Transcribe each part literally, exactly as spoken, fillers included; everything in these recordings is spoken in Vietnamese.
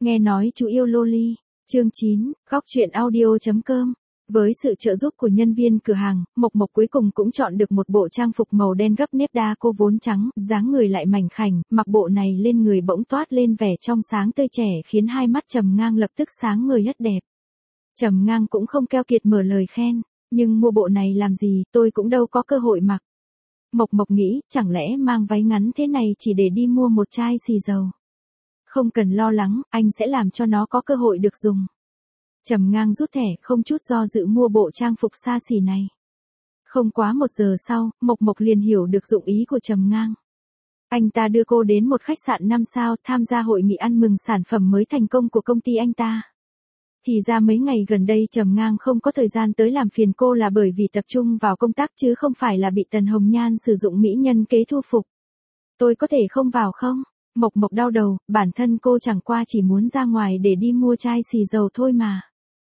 Nghe nói chú yêu loli. Chương chín, góc truyện audio chấm com. Với sự trợ giúp của nhân viên cửa hàng, Mộc Mộc cuối cùng cũng chọn được một bộ trang phục màu đen gấp nếp đa cô vốn trắng, dáng người lại mảnh khảnh, mặc bộ này lên người bỗng toát lên vẻ trong sáng tươi trẻ khiến hai mắt Trầm Ngang lập tức sáng ngời rất đẹp. Trầm Ngang cũng không keo kiệt mở lời khen, nhưng mua bộ này làm gì, tôi cũng đâu có cơ hội mặc. Mộc Mộc nghĩ, chẳng lẽ mang váy ngắn thế này chỉ để đi mua một chai xì dầu. Không cần lo lắng, anh sẽ làm cho nó có cơ hội được dùng. Trầm Ngang rút thẻ, không chút do dự mua bộ trang phục xa xỉ này. Không quá một giờ sau, Mộc Mộc liền hiểu được dụng ý của Trầm Ngang. Anh ta đưa cô đến một khách sạn năm sao tham gia hội nghị ăn mừng sản phẩm mới thành công của công ty anh ta. Thì ra mấy ngày gần đây Trầm Ngang không có thời gian tới làm phiền cô là bởi vì tập trung vào công tác chứ không phải là bị Tần Hồng Nhan sử dụng mỹ nhân kế thu phục. Tôi có thể không vào không? Mộc Mộc đau đầu, bản thân cô chẳng qua chỉ muốn ra ngoài để đi mua chai xì dầu thôi mà.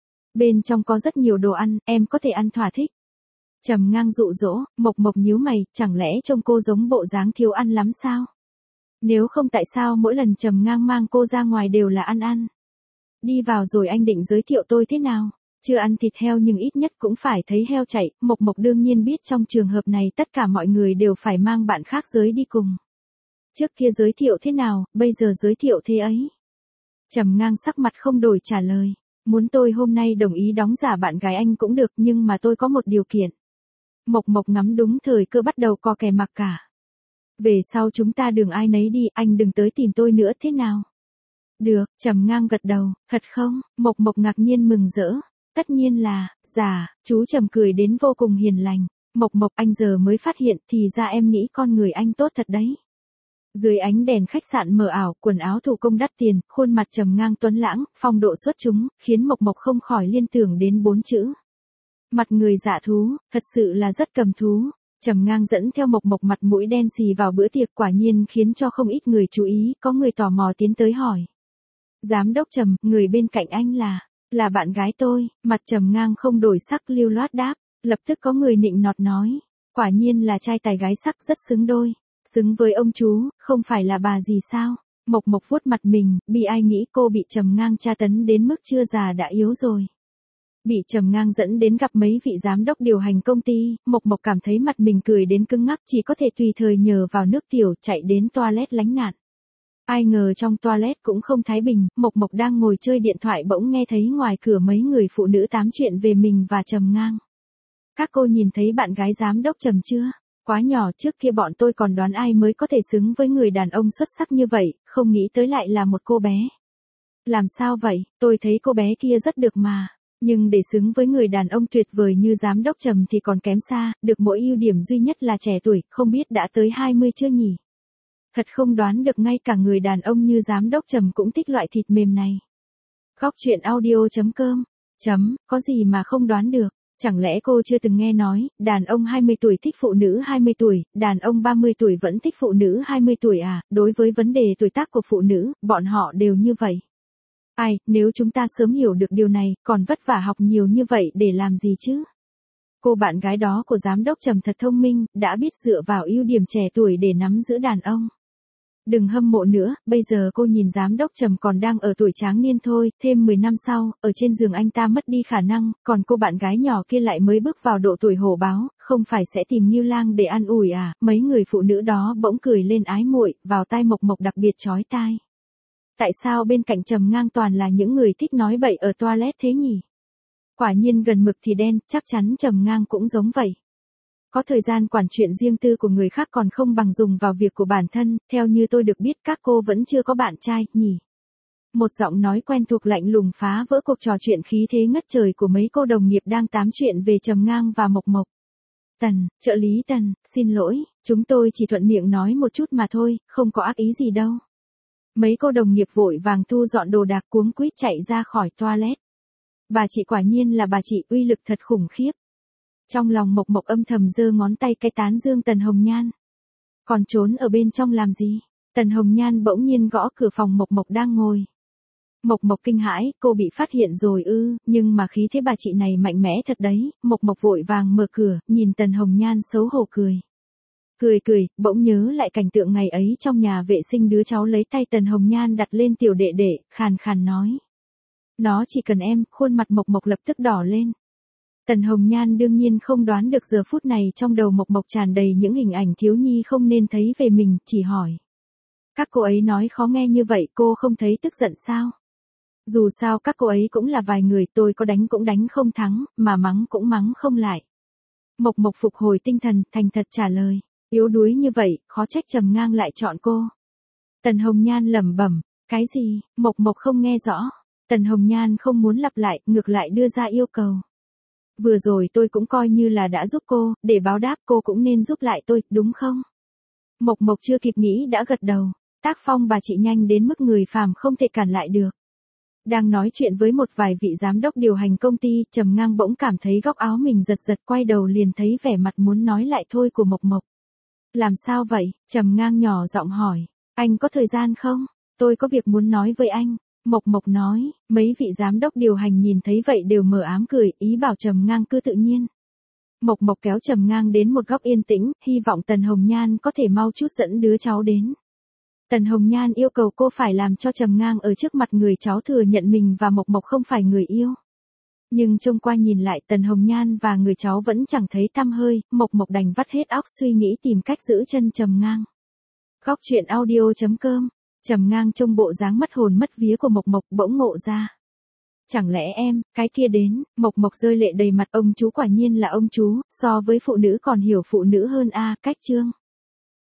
Bên trong có rất nhiều đồ ăn, em có thể ăn thỏa thích. Trầm Ngang dụ dỗ, Mộc Mộc nhíu mày, chẳng lẽ trông cô giống bộ dáng thiếu ăn lắm sao? Nếu không tại sao mỗi lần Trầm Ngang mang cô ra ngoài đều là ăn ăn? Đi vào rồi anh định giới thiệu tôi thế nào? Chưa ăn thịt heo nhưng ít nhất cũng phải thấy heo chạy, Mộc Mộc đương nhiên biết trong trường hợp này tất cả mọi người đều phải mang bạn khác giới đi cùng. Trước kia giới thiệu thế nào, bây giờ giới thiệu thế ấy. Trầm Ngang sắc mặt không đổi trả lời. Muốn tôi hôm nay đồng ý đóng giả bạn gái anh cũng được nhưng mà tôi có một điều kiện. Mộc Mộc ngắm đúng thời cơ bắt đầu co kè mặc cả. Về sau chúng ta đường ai nấy đi, anh đừng tới tìm tôi nữa thế nào? Được, Trầm Ngang gật đầu, thật không? Mộc Mộc ngạc nhiên mừng rỡ. Tất nhiên là, dạ, chú Trầm cười đến vô cùng hiền lành. Mộc Mộc anh giờ mới phát hiện thì ra em nghĩ con người anh tốt thật đấy. Dưới ánh đèn khách sạn mờ ảo, quần áo thủ công đắt tiền, khuôn mặt Trầm Ngang tuấn lãng, phong độ xuất chúng, khiến Mộc Mộc không khỏi liên tưởng đến bốn chữ. Mặt người dạ thú, thật sự là rất cầm thú. Trầm Ngang dẫn theo Mộc Mộc mặt mũi đen xì vào bữa tiệc quả nhiên khiến cho không ít người chú ý, có người tò mò tiến tới hỏi. Giám đốc Trầm, người bên cạnh anh là, là bạn gái tôi, mặt Trầm Ngang không đổi sắc lưu loát đáp, lập tức có người nịnh nọt nói. Quả nhiên là trai tài gái sắc rất xứng đôi. Xứng với ông chú, không phải là bà gì sao? Mộc Mộc vuốt mặt mình, bị ai nghĩ cô bị Trầm Ngang tra tấn đến mức chưa già đã yếu rồi. Bị Trầm Ngang dẫn đến gặp mấy vị giám đốc điều hành công ty, Mộc Mộc cảm thấy mặt mình cười đến cứng ngắc chỉ có thể tùy thời nhờ vào nước tiểu chạy đến toilet lánh nạn. Ai ngờ trong toilet cũng không thái bình, Mộc Mộc đang ngồi chơi điện thoại bỗng nghe thấy ngoài cửa mấy người phụ nữ tám chuyện về mình và Trầm Ngang. Các cô nhìn thấy bạn gái giám đốc Trầm chưa? Quá nhỏ, trước kia bọn tôi còn đoán ai mới có thể xứng với người đàn ông xuất sắc như vậy, không nghĩ tới lại là một cô bé. Làm sao vậy, tôi thấy cô bé kia rất được mà, nhưng để xứng với người đàn ông tuyệt vời như giám đốc Trầm thì còn kém xa, được mỗi ưu điểm duy nhất là trẻ tuổi, không biết đã tới hai mươi chưa nhỉ? Thật không đoán được ngay cả người đàn ông như giám đốc Trầm cũng thích loại thịt mềm này. Góc truyện audio chấm com. Chấm, có gì mà không đoán được. Chẳng lẽ cô chưa từng nghe nói, đàn ông hai mươi tuổi thích phụ nữ hai mươi tuổi, đàn ông ba mươi tuổi vẫn thích phụ nữ hai mươi tuổi à? Đối với vấn đề tuổi tác của phụ nữ, bọn họ đều như vậy. Ai, nếu chúng ta sớm hiểu được điều này, còn vất vả học nhiều như vậy để làm gì chứ? Cô bạn gái đó của giám đốc Trầm thật thông minh, đã biết dựa vào ưu điểm trẻ tuổi để nắm giữ đàn ông. Đừng hâm mộ nữa, bây giờ cô nhìn giám đốc Trầm còn đang ở tuổi tráng niên thôi, thêm mười năm sau, ở trên giường anh ta mất đi khả năng, còn cô bạn gái nhỏ kia lại mới bước vào độ tuổi hổ báo, không phải sẽ tìm Ngưu Lang để an ủi à? Mấy người phụ nữ đó bỗng cười lên ái muội, vào tai Mộc Mộc đặc biệt chói tai. Tại sao bên cạnh Trầm Ngang toàn là những người thích nói bậy ở toilet thế nhỉ? Quả nhiên gần mực thì đen, chắc chắn Trầm Ngang cũng giống vậy. Có thời gian quản chuyện riêng tư của người khác còn không bằng dùng vào việc của bản thân, theo như tôi được biết các cô vẫn chưa có bạn trai, nhỉ? Một giọng nói quen thuộc lạnh lùng phá vỡ cuộc trò chuyện khí thế ngất trời của mấy cô đồng nghiệp đang tám chuyện về Trầm Ngang và Mộc Mộc. Tần, trợ lý Tần, xin lỗi, chúng tôi chỉ thuận miệng nói một chút mà thôi, không có ác ý gì đâu. Mấy cô đồng nghiệp vội vàng thu dọn đồ đạc cuống quýt chạy ra khỏi toilet. Bà chị quả nhiên là bà chị uy lực thật khủng khiếp. Trong lòng Mộc Mộc âm thầm giơ ngón tay cái tán dương Tần Hồng Nhan. Còn trốn ở bên trong làm gì? Tần Hồng Nhan bỗng nhiên gõ cửa phòng Mộc Mộc đang ngồi. Mộc Mộc kinh hãi, cô bị phát hiện rồi ư, nhưng mà khí thế bà chị này mạnh mẽ thật đấy. Mộc Mộc vội vàng mở cửa, nhìn Tần Hồng Nhan xấu hổ cười. Cười cười, bỗng nhớ lại cảnh tượng ngày ấy trong nhà vệ sinh, đứa cháu lấy tay Tần Hồng Nhan đặt lên tiểu đệ đệ, khàn khàn nói. Nó chỉ cần em, khuôn mặt Mộc Mộc lập tức đỏ lên. Tần Hồng Nhan đương nhiên không đoán được giờ phút này trong đầu Mộc Mộc tràn đầy những hình ảnh thiếu nhi không nên thấy về mình, chỉ hỏi. Các cô ấy nói khó nghe như vậy cô không thấy tức giận sao? Dù sao các cô ấy cũng là vài người, tôi có đánh cũng đánh không thắng, mà mắng cũng mắng không lại. Mộc Mộc phục hồi tinh thần, thành thật trả lời. Yếu đuối như vậy, khó trách Trầm Ngang lại chọn cô. Tần Hồng Nhan lẩm bẩm. Cái gì? Mộc Mộc không nghe rõ. Tần Hồng Nhan không muốn lặp lại, ngược lại đưa ra yêu cầu. Vừa rồi tôi cũng coi như là đã giúp cô, để báo đáp cô cũng nên giúp lại tôi, đúng không? Mộc Mộc chưa kịp nghĩ đã gật đầu. Tác phong bà chị nhanh đến mức người phàm không thể cản lại được. Đang nói chuyện với một vài vị giám đốc điều hành công ty, Trầm Ngang bỗng cảm thấy góc áo mình giật giật, quay đầu liền thấy vẻ mặt muốn nói lại thôi của Mộc Mộc. Làm sao vậy? Trầm Ngang nhỏ giọng hỏi. Anh có thời gian không? Tôi có việc muốn nói với anh. Mộc Mộc nói. Mấy vị giám đốc điều hành nhìn thấy vậy đều mờ ám cười, ý bảo Trầm Ngang cứ tự nhiên. Mộc Mộc kéo Trầm Ngang đến một góc yên tĩnh, hy vọng Tần Hồng Nhan có thể mau chút dẫn đứa cháu đến. Tần Hồng Nhan yêu cầu cô phải làm cho Trầm Ngang ở trước mặt người cháu thừa nhận mình và Mộc Mộc không phải người yêu. Nhưng trông qua nhìn lại Tần Hồng Nhan và người cháu vẫn chẳng thấy tăm hơi, Mộc Mộc đành vắt hết óc suy nghĩ tìm cách giữ chân Trầm Ngang. Góc truyện audio chấm com. Trầm Ngang trông bộ dáng mất hồn mất vía của Mộc Mộc bỗng ngộ ra. Chẳng lẽ em, cái kia đến, Mộc Mộc rơi lệ đầy mặt, ông chú quả nhiên là ông chú, so với phụ nữ còn hiểu phụ nữ hơn a, cách chương.